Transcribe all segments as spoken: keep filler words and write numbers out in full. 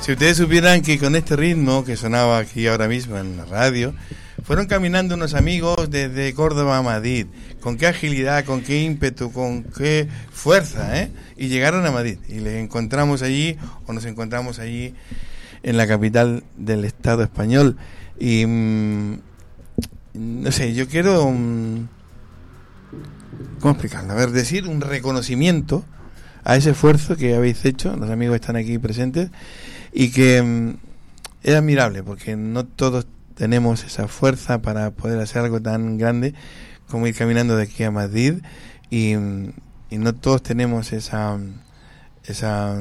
Si ustedes supieran que con este ritmo que sonaba aquí ahora mismo en la radio, fueron caminando unos amigos desde Córdoba a Madrid, con qué agilidad, con qué ímpetu, con qué fuerza, ¿eh? Y llegaron a Madrid y les encontramos allí, o nos encontramos allí en la capital del Estado español. Y mmm, no sé, yo quiero mmm, ¿cómo explicarlo? A ver, decir un reconocimiento a ese esfuerzo que habéis hecho, los amigos están aquí presentes, y que mmm, es admirable, porque no todos tenemos esa fuerza para poder hacer algo tan grande como ir caminando de aquí a Madrid, y, y no todos tenemos esa esa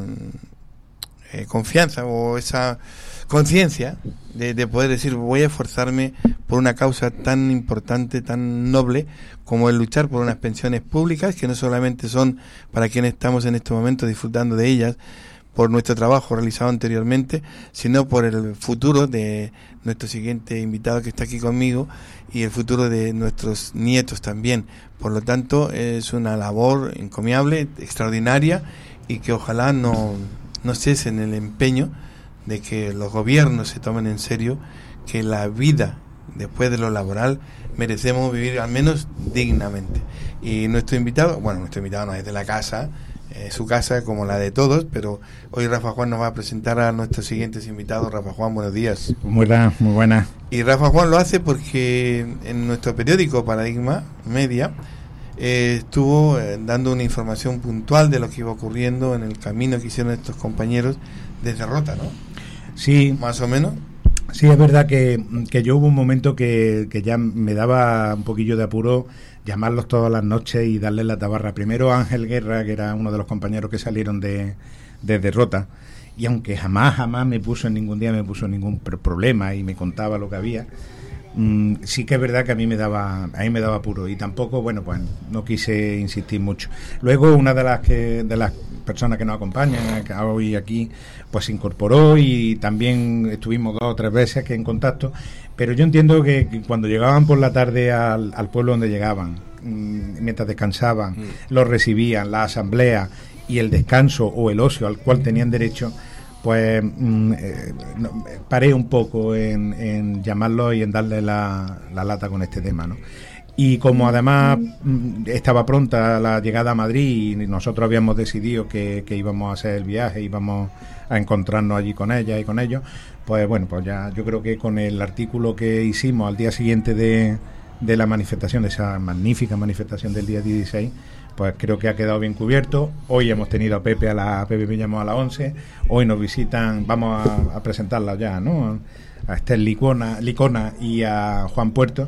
eh, confianza o esa conciencia de, de poder decir voy a esforzarme por una causa tan importante, tan noble como el luchar por unas pensiones públicas que no solamente son para quienes estamos en este momento disfrutando de ellas por nuestro trabajo realizado anteriormente, sino por el futuro de nuestro siguiente invitado que está aquí conmigo y el futuro de nuestros nietos también. Por lo tanto, es una labor encomiable, extraordinaria, y que ojalá no, no cesen el empeño de que los gobiernos se tomen en serio que la vida después de lo laboral merecemos vivir al menos dignamente. Y nuestro invitado, bueno, nuestro invitado no es de la casa, Eh, su casa como la de todos, pero hoy Rafa Juan nos va a presentar a nuestros siguientes invitados. Rafa Juan, buenos días. Muy buena, muy buena. Y Rafa Juan lo hace porque en nuestro periódico Paradigma Media eh, estuvo eh, dando una información puntual de lo que iba ocurriendo en el camino que hicieron estos compañeros desde Rota, ¿no? Sí. Más o menos. Sí, es verdad que, que yo hubo un momento que, que ya me daba un poquillo de apuro llamarlos todas las noches y darles la tabarra. Primero Ángel Guerra, que era uno de los compañeros que salieron de, de Derrota, y aunque jamás, jamás me puso en ningún día, me puso en ningún problema y me contaba lo que había, mmm, sí que es verdad que a mí me daba, a mí me daba apuro, y tampoco, bueno, pues no quise insistir mucho. Luego una de las que, de las personas que nos acompañan que hoy aquí, pues se incorporó y también estuvimos dos o tres veces que en contacto. Pero yo entiendo que, que cuando llegaban por la tarde al, al pueblo donde llegaban, mmm, mientras descansaban, mm. los recibían, la asamblea y el descanso o el ocio al cual tenían derecho, pues mmm, eh, no, paré un poco en, en llamarlos y en darle la, la lata con este tema, ¿no? Y como además mmm, estaba pronta la llegada a Madrid y nosotros habíamos decidido que, que íbamos a hacer el viaje, íbamos a encontrarnos allí con ella y con ellos, pues bueno, pues ya yo creo que con el artículo que hicimos al día siguiente de, de la manifestación, de esa magnífica manifestación del día dieciséis, pues creo que ha quedado bien cubierto. Hoy hemos tenido a Pepe, a la Pepe Villamor a las once, hoy nos visitan, vamos a, a presentarla ya, ¿no? A Estel Licona, Licona y a Juan Puerto,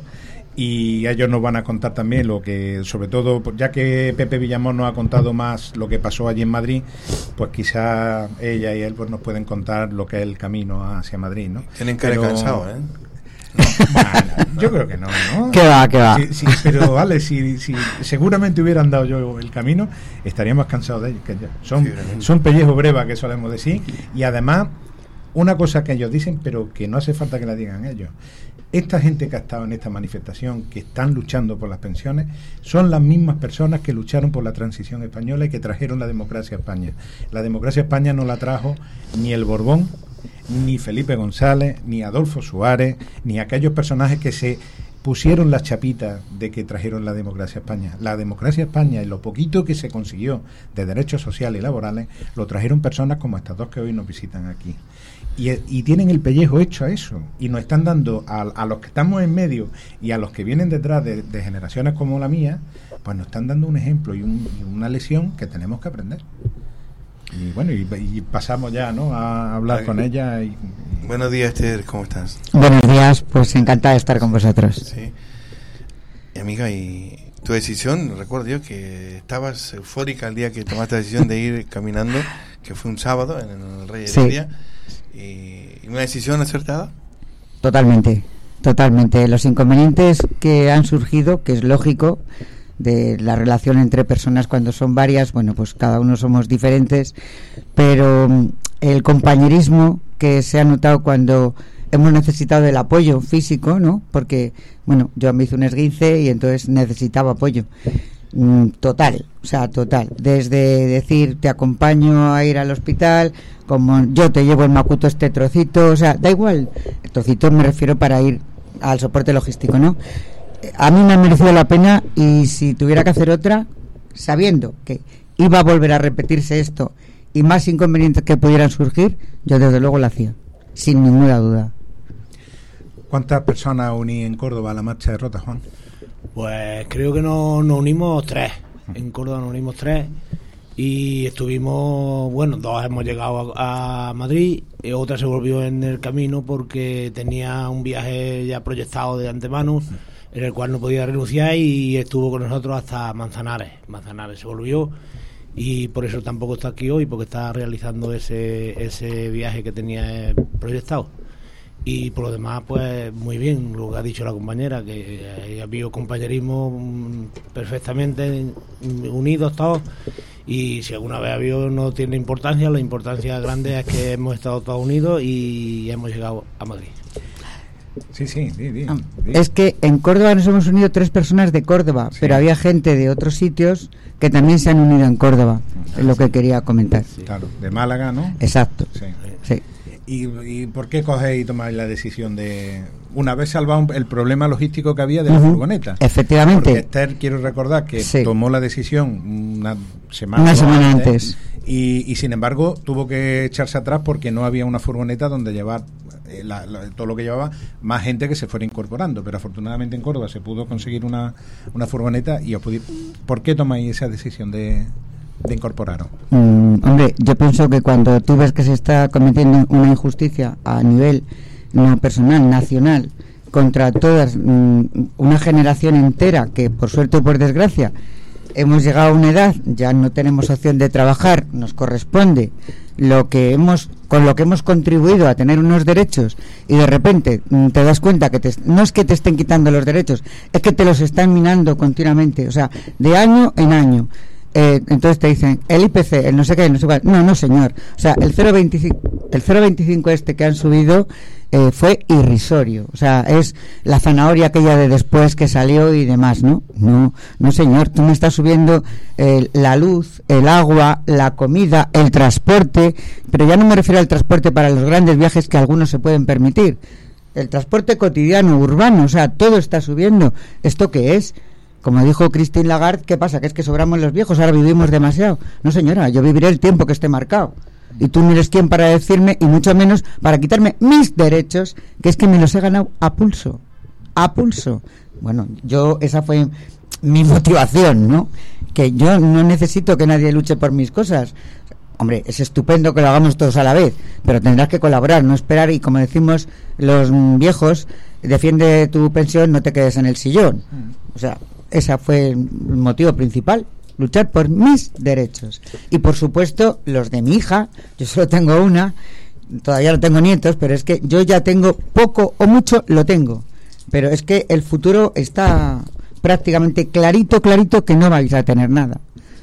y ellos nos van a contar también lo que, sobre todo, ya que Pepe Villamor nos ha contado más lo que pasó allí en Madrid, pues quizá ella y él pues nos pueden contar lo que es el camino hacia Madrid, ¿no? Tienen cara Pero... cansado, ¿eh? No, bueno, yo creo que no, ¿no? ¿Qué va, qué va? Sí, sí, pero vale, si, si seguramente hubieran dado yo el camino, estaríamos cansados de ellos. Que ya son, son pellejos breva, que solemos decir, y además, una cosa que ellos dicen, pero que no hace falta que la digan ellos. Esta gente que ha estado en esta manifestación, que están luchando por las pensiones, son las mismas personas que lucharon por la transición española y que trajeron la democracia a España. La democracia a España no la trajo ni el Borbón, ni Felipe González, ni Adolfo Suárez, ni aquellos personajes que se pusieron las chapitas de que trajeron la democracia a España. La democracia a España y lo poquito que se consiguió de derechos sociales y laborales lo trajeron personas como estas dos que hoy nos visitan aquí. Y, y tienen el pellejo hecho a eso, y nos están dando a, a los que estamos en medio y a los que vienen detrás de, de generaciones como la mía, pues nos están dando un ejemplo y, un, y una lección que tenemos que aprender. Y bueno, y, y pasamos ya, ¿no?, a hablar Ay, con ella. Y, y... Buenos días, Esther, ¿cómo estás? Buenos días, pues encantada de estar con vosotros. Sí. Y amiga, y tu decisión, recuerdo yo que estabas eufórica el día que tomaste la decisión de ir caminando, que fue un sábado en el Rey Heredia. Sí. ¿Y una decisión acertada? Totalmente, totalmente. Los inconvenientes que han surgido, que es lógico, de la relación entre personas cuando son varias, bueno, pues cada uno somos diferentes, pero el compañerismo que se ha notado cuando hemos necesitado del apoyo físico, ¿no? Porque, bueno, yo me hice un esguince y entonces necesitaba apoyo. mm, total, o sea, total, desde decir te acompaño a ir al hospital, como yo te llevo en Macuto este trocito, o sea, da igual, el trocito me refiero para ir al soporte logístico, ¿no? A mí me ha merecido la pena, y si tuviera que hacer otra, sabiendo que iba a volver a repetirse esto y más inconvenientes que pudieran surgir, yo desde luego la hacía, sin ninguna duda. ¿Cuántas personas uní en Córdoba a la marcha de Rota, Juan? Pues creo que nos, nos unimos tres. En Córdoba nos unimos tres y estuvimos, bueno, dos hemos llegado a, a Madrid, y otra se volvió en el camino porque tenía un viaje ya proyectado de antemano en el cual no podía renunciar, y estuvo con nosotros hasta Manzanares. Manzanares se volvió y por eso tampoco está aquí hoy, porque está realizando ese ese viaje que tenía proyectado. Y por lo demás, pues muy bien, lo que ha dicho la compañera, que ha habido compañerismo perfectamente unidos todos, y si alguna vez ha habido, no tiene importancia, la importancia grande es que hemos estado todos unidos y hemos llegado a Madrid. Sí, sí, sí, sí, Ah, sí. Es que en Córdoba nos hemos unido tres personas de Córdoba, Sí. pero había gente de otros sitios que también se han unido en Córdoba, es lo que quería comentar. Claro, de Málaga, ¿no? Exacto. Sí. Sí. ¿Y, y por qué cogéis y tomáis la decisión de, una vez salvado el problema logístico que había de la Ujú. furgoneta? Efectivamente. Porque Esther, quiero recordar que Sí. tomó la decisión una semana, Una semana antes. Y, y sin embargo tuvo que echarse atrás porque no había una furgoneta donde llevar eh, la- la- todo lo que llevaba, más gente que se fuera incorporando, pero afortunadamente en Córdoba se pudo conseguir una, una furgoneta. Y os pudi- ¿Por qué tomáis esa decisión de, de incorporaros? Mm, hombre, yo pienso que cuando tú ves que se está cometiendo una injusticia a nivel no personal, nacional, contra todas, mm, una generación entera que por suerte o por desgracia hemos llegado a una edad, ya no tenemos opción de trabajar, nos corresponde lo que hemos, con lo que hemos contribuido a tener unos derechos, y de repente mm, te das cuenta que te, no es que te estén quitando los derechos, es que te los están minando continuamente, o sea, de año en año. Eh, entonces te dicen el I P C, el no sé qué, no sé cuál. No, no señor, o sea, el cero coma veinticinco el cero coma veinticinco este que han subido eh, fue irrisorio, o sea, es la zanahoria aquella de después que salió y demás, ¿no? No, no señor, tú me estás subiendo eh, la luz, el agua, la comida, el transporte, pero ya no me refiero al transporte para los grandes viajes que algunos se pueden permitir, el transporte cotidiano, urbano, o sea, todo está subiendo. ¿Esto qué es? Como dijo Christine Lagarde, ¿qué pasa? ¿Que es que sobramos los viejos? ¿Ahora vivimos demasiado? No, señora, yo viviré el tiempo que esté marcado. Y tú no eres quien para decirme, y mucho menos para quitarme mis derechos, que es que me los he ganado a pulso. A pulso. Bueno, yo, esa fue mi motivación, ¿no? Que yo no necesito que nadie luche por mis cosas. Hombre, es estupendo que lo hagamos todos a la vez, pero tendrás que colaborar, no esperar, y como decimos los mm, viejos, defiende tu pensión, no te quedes en el sillón. O sea, ese fue el motivo principal, luchar por mis derechos. Y por supuesto, los de mi hija, yo solo tengo una, todavía no tengo nietos, pero es que yo ya tengo poco o mucho, lo tengo. Pero es que el futuro está prácticamente clarito, clarito que no vais a tener nada.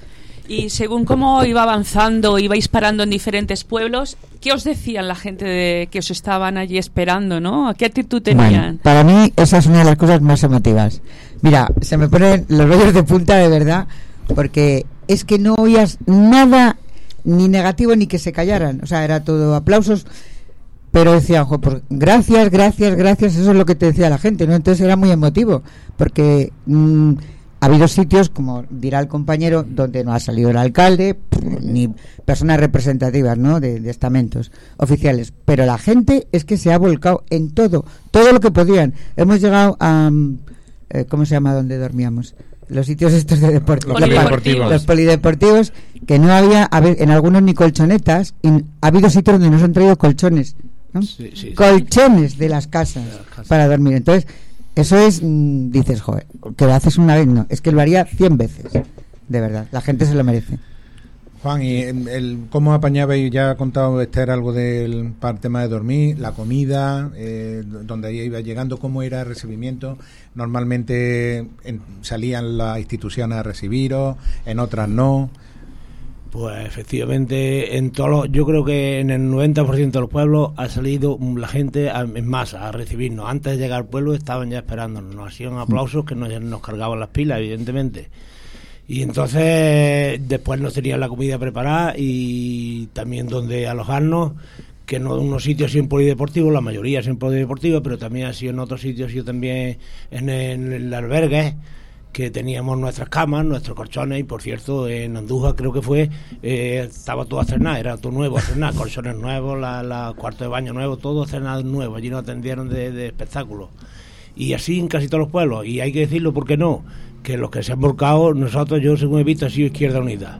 Y según cómo iba avanzando, ibais parando en diferentes pueblos, ¿qué os decían la gente de que os estaban allí esperando, no? ¿Qué actitud tenían? Bueno, para mí esa es una de las cosas más emotivas. Mira, se me ponen los vellos de punta de verdad, porque es que no oías nada ni negativo ni que se callaran. O sea, era todo aplausos, pero decían, "Jo, pues, gracias, gracias, gracias", eso es lo que te decía la gente, ¿no? Entonces era muy emotivo, porque mmm, ha habido sitios, como dirá el compañero, donde no ha salido el alcalde, pff, ni personas representativas, ¿no?, de, de estamentos oficiales. Pero la gente es que se ha volcado en todo, todo lo que podían. Hemos llegado a... Eh, ¿cómo se llama donde dormíamos? Los sitios estos de deporte. Los polideportivos. Los polideportivos, que no había, a ver, en algunos ni colchonetas, y ha habido sitios donde nos han traído colchones, ¿no? Sí, sí, sí. Colchones de las casas, De las casas. para dormir. Entonces, eso es, mmm, dices, joder, que lo haces una vez, no, es que lo haría cien veces, de verdad, la gente se lo merece. Juan, ¿y el, el- cómo apañabais? Ya ha contado Esther algo del para el tema de dormir, la comida, eh, donde iba llegando, cómo era el recibimiento. Normalmente en- salían las instituciones a recibiros, en otras no. Pues efectivamente, en todos los- yo creo que en el noventa por ciento de los pueblos ha salido mm, la gente a- en masa a recibirnos. Antes de llegar al pueblo estaban ya esperándonos, nos hacían aplausos que nos, nos cargaban las pilas, evidentemente. Y entonces después nos tenían la comida preparada y también donde alojarnos, que en unos sitios en polideportivos, la mayoría en polideportivos, pero también ha sido en otros sitios, yo también en el, en el albergue, que teníamos nuestras camas, nuestros colchones, y por cierto, en Andújar creo que fue, eh, estaba todo estrenado, era todo nuevo, estrenado, colchones nuevos, la, la cuarto de baño nuevo, todo estrenado nuevo, allí nos atendieron de, de espectáculos. Y así en casi todos los pueblos, y hay que decirlo, ¿por qué no? Que los que se han volcado, nosotros, yo según he visto, ha sido Izquierda Unida.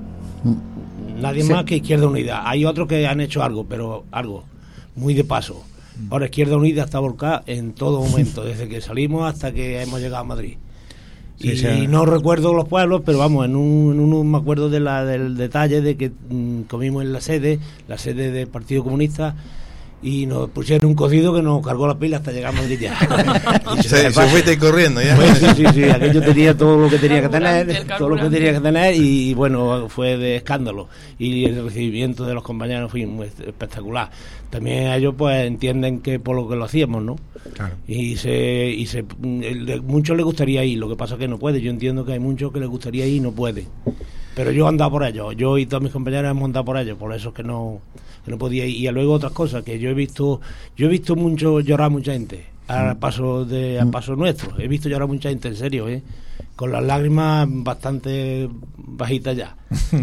Nadie sí. más que Izquierda Unida. Hay otros que han hecho algo, pero algo, muy de paso. Ahora Izquierda Unida está volcada en todo momento, desde que salimos hasta que hemos llegado a Madrid. Sí, y sí. no recuerdo los pueblos, pero vamos, en un, en uno me acuerdo de la, del detalle de que mmm, comimos en la sede, la sede del Partido Comunista, y nos pusieron un cocido que nos cargó la pila hasta llegar a Madrid ya. Y se, se fuiste corriendo ya. Pues, sí, sí, sí, aquello tenía todo lo que tenía que tener, todo lo que tenía que tener, y bueno, fue de escándalo. Y el recibimiento de los compañeros fue muy espectacular. También ellos pues entienden que por lo que lo hacíamos, ¿no? Claro. Y se y se el, muchos les gustaría ir, lo que pasa es que no puede. Yo entiendo que hay muchos que les gustaría ir y no pueden. Pero yo he andado por ellos, yo y todos mis compañeros hemos andado por ellos, por eso es que no que no podía ir. Y luego otras cosas que yo he visto, yo he visto mucho llorar mucha gente al paso de al paso nuestro. He visto llorar mucha gente, en serio, ¿eh? Con las lágrimas bastante bajitas ya.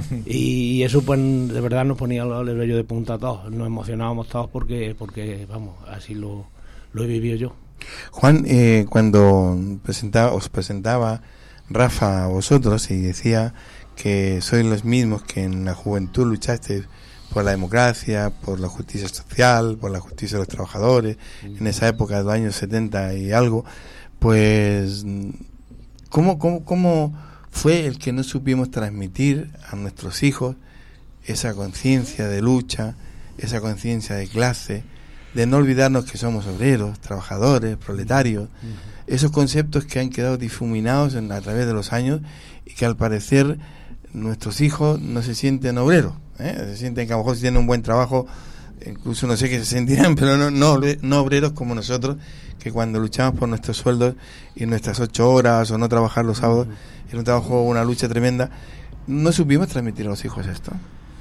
Y eso pues de verdad nos ponía el vello de punta a todos, nos emocionábamos todos porque porque vamos, así lo lo he vivido yo. Juan, eh, cuando presentaba os presentaba Rafa a vosotros y decía que sois los mismos que en la juventud luchasteis por la democracia, por la justicia social, por la justicia de los trabajadores, en esa época de los años setenta y algo, pues ¿cómo, cómo, cómo fue el que no supimos transmitir a nuestros hijos esa conciencia de lucha, esa conciencia de clase, de no olvidarnos que somos obreros, trabajadores, proletarios, esos conceptos que han quedado difuminados en, a través de los años y que al parecer nuestros hijos no se sienten obreros, ¿eh? Se sienten que a lo mejor si tienen un buen trabajo, incluso no sé qué se sentirán, pero no, no, no obreros como nosotros, que cuando luchamos por nuestros sueldos y nuestras ocho horas o no trabajar los sábados, era un trabajo, una lucha tremenda. ¿No supimos transmitir a los hijos esto?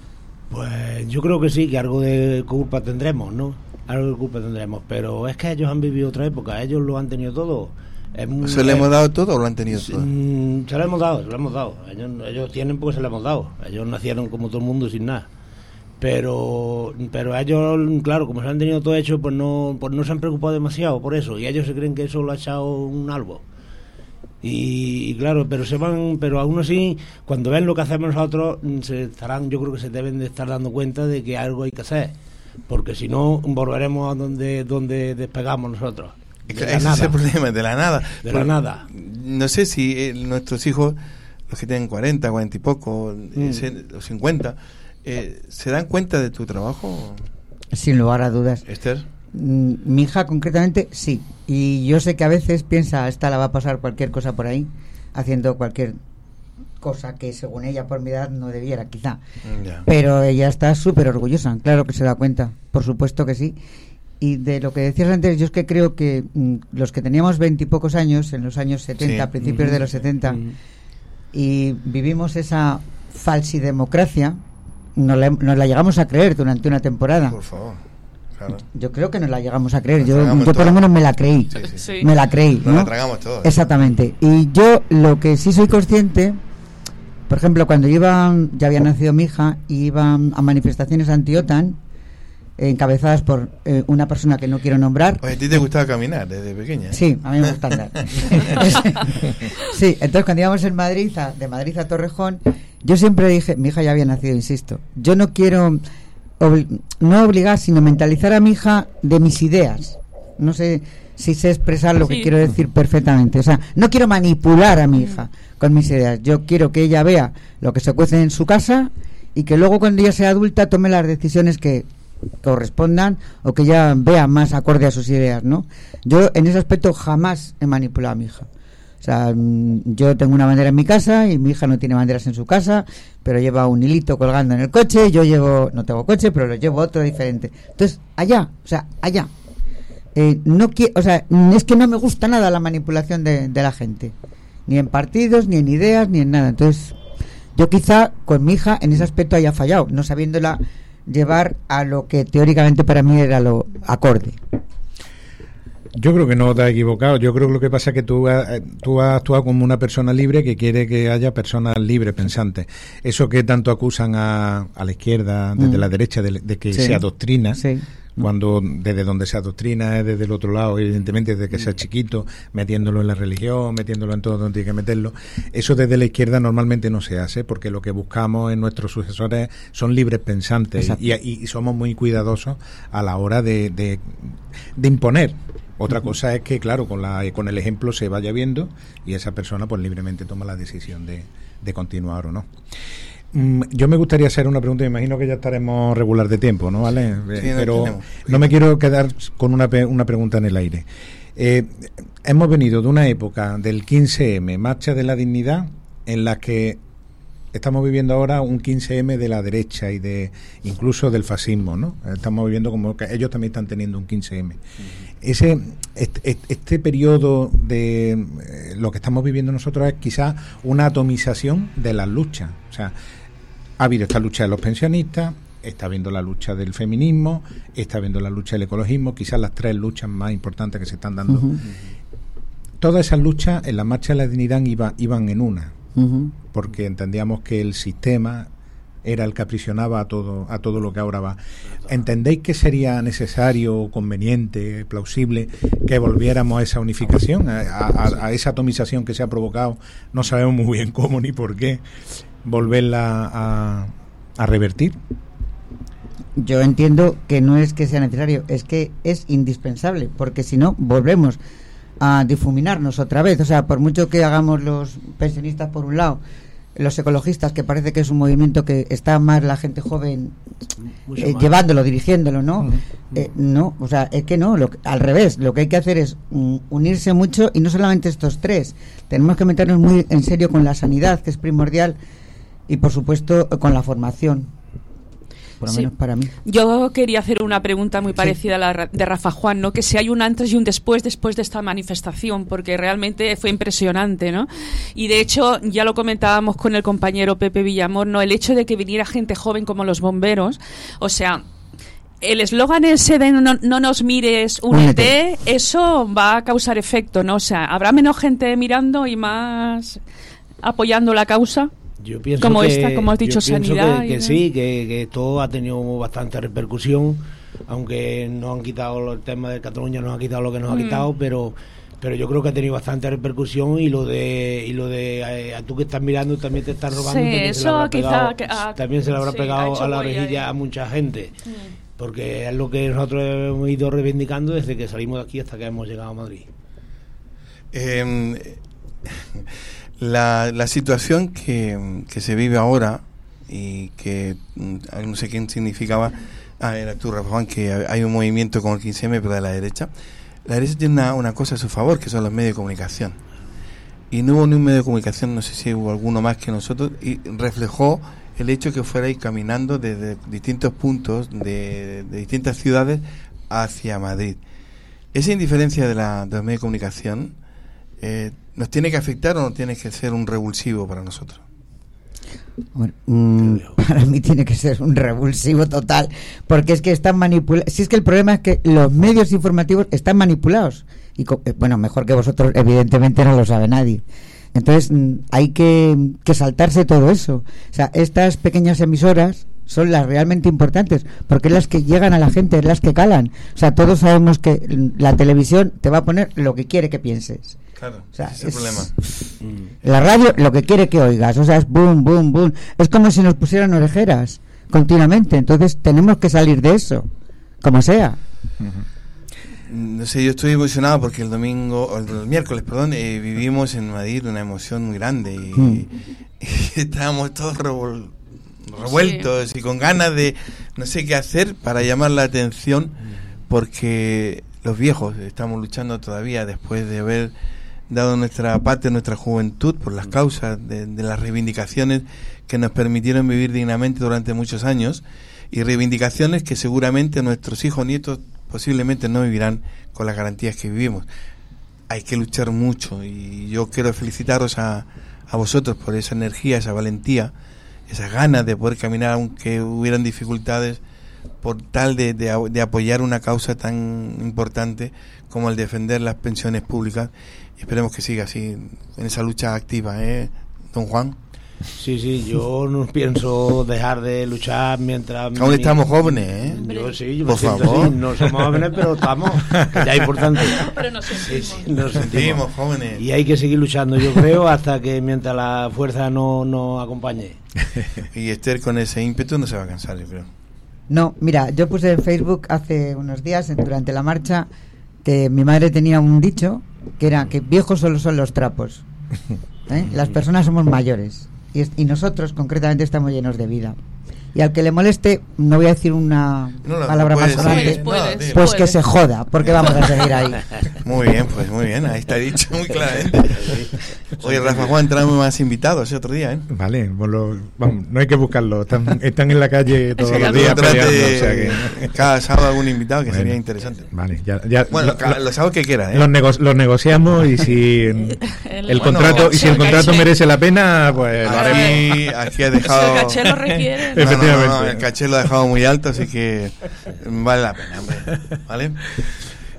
Pues yo creo que sí, que algo de culpa tendremos, ¿no? Algo de culpa tendremos, pero es que ellos han vivido otra época, ellos lo han tenido todo. Muy, ¿Se le hemos dado todo o lo han tenido todo? Se lo hemos dado, se lo hemos dado. Ellos, ellos tienen porque se lo hemos dado. Ellos nacieron como todo el mundo sin nada. Pero pero ellos, claro, como se lo han tenido todo hecho, pues no pues no se han preocupado demasiado por eso. Y ellos se creen que eso lo ha echado un albo. Y, y claro, pero se van, pero aún así, cuando ven lo que hacemos nosotros, se estarán, yo creo que se deben de estar dando cuenta de que algo hay que hacer. Porque si no, volveremos a donde, donde despegamos nosotros. Ese es el problema, de la nada. De la nada. No sé si eh, nuestros hijos, los que tienen cuarenta, cuarenta y poco, mm. ese, los cincuenta, eh, ¿se dan cuenta de tu trabajo? Sin lugar a dudas. ¿Esther? Mm, mi hija concretamente sí. Y yo sé que a veces piensa, esta la va a pasar cualquier cosa por ahí, haciendo cualquier cosa que según ella por mi edad no debiera quizá. Yeah. Pero ella está súper orgullosa, claro que se da cuenta, por supuesto que sí. Y de lo que decías antes, yo es que creo que mm, los que teníamos veintipocos años, en los años setenta, sí. principios uh-huh. de los setenta, uh-huh. y vivimos esa falsidemocracia, nos la, nos la llegamos a creer durante una temporada. Por favor, claro. Yo creo que nos la llegamos a creer, yo, yo por lo menos me la creí, sí, sí, sí. me la creí. Nos ¿no? la tragamos todos. Exactamente. Y yo lo que sí soy consciente, por ejemplo, cuando iban, ya había nacido mi hija, y iban a manifestaciones anti-OTAN, encabezadas por eh, una persona que no quiero nombrar. Oye, ¿a ti te gustaba caminar desde pequeña? Sí, a mí me gusta andar. Sí, entonces cuando íbamos en Madrid, a, de Madrid a Torrejón, yo siempre dije, mi hija ya había nacido, insisto, yo no quiero obli- no obligar, sino mentalizar a mi hija de mis ideas. No sé si sé expresar lo sí. que quiero decir perfectamente. O sea, no quiero manipular a mi hija con mis ideas. Yo quiero que ella vea lo que se cuece en su casa y que luego cuando ella sea adulta tome las decisiones que correspondan o que ella vea más acorde a sus ideas, ¿no? Yo en ese aspecto jamás he manipulado a mi hija. O sea, yo tengo una bandera en mi casa y mi hija no tiene banderas en su casa, pero lleva un hilito colgando en el coche, yo llevo, no tengo coche, pero lo llevo otro diferente. Entonces, allá, o sea, allá. Eh, no qui- o sea, es que no me gusta nada la manipulación de, de la gente, ni en partidos, ni en ideas, ni en nada. Entonces, Yo quizá con mi hija en ese aspecto haya fallado, no sabiéndola llevar a lo que teóricamente para mí era lo acorde. Yo creo que no te has equivocado. Yo creo que lo que pasa es que tú, has- tú has actuado como una persona libre que quiere que haya personas libres pensantes. Eso que tanto acusan a, a la izquierda, desde Mm. la derecha, de, de que Sí. se adoctrina, Sí. cuando desde donde se adoctrina es desde el otro lado, evidentemente desde que sea chiquito, metiéndolo en la religión, metiéndolo en todo donde tiene que meterlo. Eso desde la izquierda normalmente no se hace, porque lo que buscamos en nuestros sucesores son libres pensantes y, y- y somos muy cuidadosos a la hora de, de, de imponer. Otra cosa es que, claro, con la con el ejemplo se vaya viendo y esa persona pues libremente toma la decisión de, de continuar o no. Mm, Yo me gustaría hacer una pregunta, me imagino que ya estaremos regular de tiempo, ¿no? ¿Vale? Eh, Sí, no Pero tenemos. no me quiero quedar con una, pe- una pregunta en el aire. Eh, hemos venido de una época del quince eme, Marcha de la Dignidad, en la que estamos viviendo ahora un quince eme de la derecha y de incluso del fascismo, ¿no? Estamos viviendo como que ellos también están teniendo un quince eme. Ese este, este periodo de eh, lo que estamos viviendo nosotros es quizás una atomización de las luchas. O sea, ha habido esta lucha de los pensionistas, está habiendo la lucha del feminismo, está habiendo la lucha del ecologismo, quizás las tres luchas más importantes que se están dando. Ujú. Todas esas luchas en la Marcha de la Dignidad iba, iban en una, Ujú. porque entendíamos que el sistema era el que aprisionaba a todo a todo lo que ahora va. ¿Entendéis que sería necesario, conveniente, plausible que volviéramos a esa unificación, a, a- a esa atomización que se ha provocado? No sabemos muy bien cómo ni por qué volverla a, a revertir. Yo entiendo que no es que sea necesario, es que es indispensable, porque si no, volvemos a difuminarnos otra vez. O sea, por mucho que hagamos los pensionistas por un lado, los ecologistas, que parece que es un movimiento que está más la gente joven Mucho eh, más. llevándolo, dirigiéndolo, ¿no? Ujú. Eh, no, o sea, es que no, lo que- al revés, lo que hay que hacer es mm, unirse mucho, y no solamente estos tres, tenemos que meternos muy en serio con la sanidad, que es primordial, y por supuesto con la formación, por lo Sí. menos para mí. Yo quería hacer una pregunta muy parecida a la ra- de Rafa Juan, ¿no? Que si hay un antes y un después después de esta manifestación, porque realmente fue impresionante, ¿no? Y de hecho, ya lo comentábamos con el compañero Pepe Villamor, ¿no? El hecho de que viniera gente joven como los bomberos, o sea, el eslogan ese de no, no nos mires, únete, eso va a causar efecto, ¿no? O sea, habrá menos gente mirando y más apoyando la causa. Yo pienso Como que, esta, como has dicho, yo pienso sanidad que, y que de- sí, que, que esto ha tenido bastante repercusión, aunque no han quitado el tema de Cataluña, nos ha quitado lo que nos Mm. ha quitado, pero pero yo creo que ha tenido bastante repercusión, y lo de y lo de eh, a tú que estás mirando también te estás robando, Sí, también se le eso habrá quizá pegado, que ha- también se le habrá sí, ha pegado hecho a la huella rejilla ahí. a mucha gente, porque es lo que nosotros hemos ido reivindicando desde que salimos de aquí hasta que hemos llegado a Madrid. Eh, la, la situación que, que se vive ahora y que mm, no sé qué significaba, ah, era tú, Rafa Juan, que hay un movimiento con el quince eme pero de la derecha. La derecha tiene una, una cosa a su favor, que son los medios de comunicación, y no hubo ni un medio de comunicación, no sé si hubo alguno más que nosotros, y reflejó el hecho que fuera ir caminando desde distintos puntos de, de distintas ciudades hacia Madrid. Esa indiferencia de, la, de los medios de comunicación eh, ¿nos tiene que afectar o no tiene que ser un revulsivo para nosotros? Bueno, mm, para mí tiene que ser un revulsivo total, porque es que están manipulados. Si es que el problema es que los medios informativos están manipulados, y co- eh, bueno, mejor que vosotros, evidentemente no lo sabe nadie. Entonces mm, hay que, que saltarse todo eso. O sea, estas pequeñas emisoras son las realmente importantes, porque es las que llegan a la gente, es las que calan. O sea, todos sabemos que mm, la televisión te va a poner lo que quiere que pienses. Claro, O sea, ese es el es- problema. La radio lo que quiere que oigas, o sea, es boom, boom, boom. Es como si nos pusieran orejeras continuamente. Entonces tenemos que salir de eso, como sea. No sé, yo estoy emocionado porque el domingo, o el, el miércoles, perdón, eh, vivimos en Madrid una emoción muy grande y, Mm. y estábamos todos revol- revueltos y con ganas de no sé qué hacer para llamar la atención, porque los viejos estamos luchando todavía después de haber dado nuestra parte, nuestra juventud por las causas de, de las reivindicaciones que nos permitieron vivir dignamente durante muchos años, y reivindicaciones que seguramente nuestros hijos nietos posiblemente no vivirán con las garantías que vivimos. Hay que luchar mucho y yo quiero felicitaros a, a vosotros por esa energía, esa valentía esas ganas de poder caminar aunque hubieran dificultades, por tal de, de, de apoyar una causa tan importante como el defender las pensiones públicas. Y esperemos que siga así en esa lucha activa, ¿eh, don Juan? Sí, sí, yo no pienso dejar de luchar mientras... Aún mi... estamos jóvenes, ¿eh? Yo sí, yo por me siento favor. así. No somos jóvenes, pero estamos, que ya es importante. Pero nos sentimos. Sí, sí, nos sentimos. Sentimos jóvenes. Y hay que seguir luchando, yo creo, hasta que mientras la fuerza no nos acompañe. Y Esther con ese ímpetu no se va a cansar, yo creo. No, mira, yo puse en Facebook hace unos días, durante la marcha, que mi madre tenía un dicho, que era que viejos solo son los trapos, ¿eh? Las personas somos mayores y, y nosotros concretamente estamos llenos de vida. Y al que le moleste, no voy a decir una No, no, palabra no más puedes, grande, sí, puedes, no, puedes. dilo. pues que se joda, porque vamos a seguir ahí. Muy bien, pues muy bien, ahí está dicho muy claramente. Oye, Rafa Juan, traemos más invitados ese otro día, ¿eh? Vale, pues lo- vamos, no hay que buscarlo, están, están en la calle todos Sí, los que días tú trate peleando, o sea que- cada sábado algún invitado que Bueno. sería interesante. Vale, ya, ya Bueno, lo- ca- los sábados que quiera, ¿eh? los, nego- los negociamos y si el, El- contrato Bueno, y si el el contrato caché. merece la pena, pues lo haremos. Aquí, aquí ha Si dejado... el caché lo requiere. No, no, no, Efectivamente. el caché lo ha dejado muy alto, así que vale la pena, hombre. ¿Vale?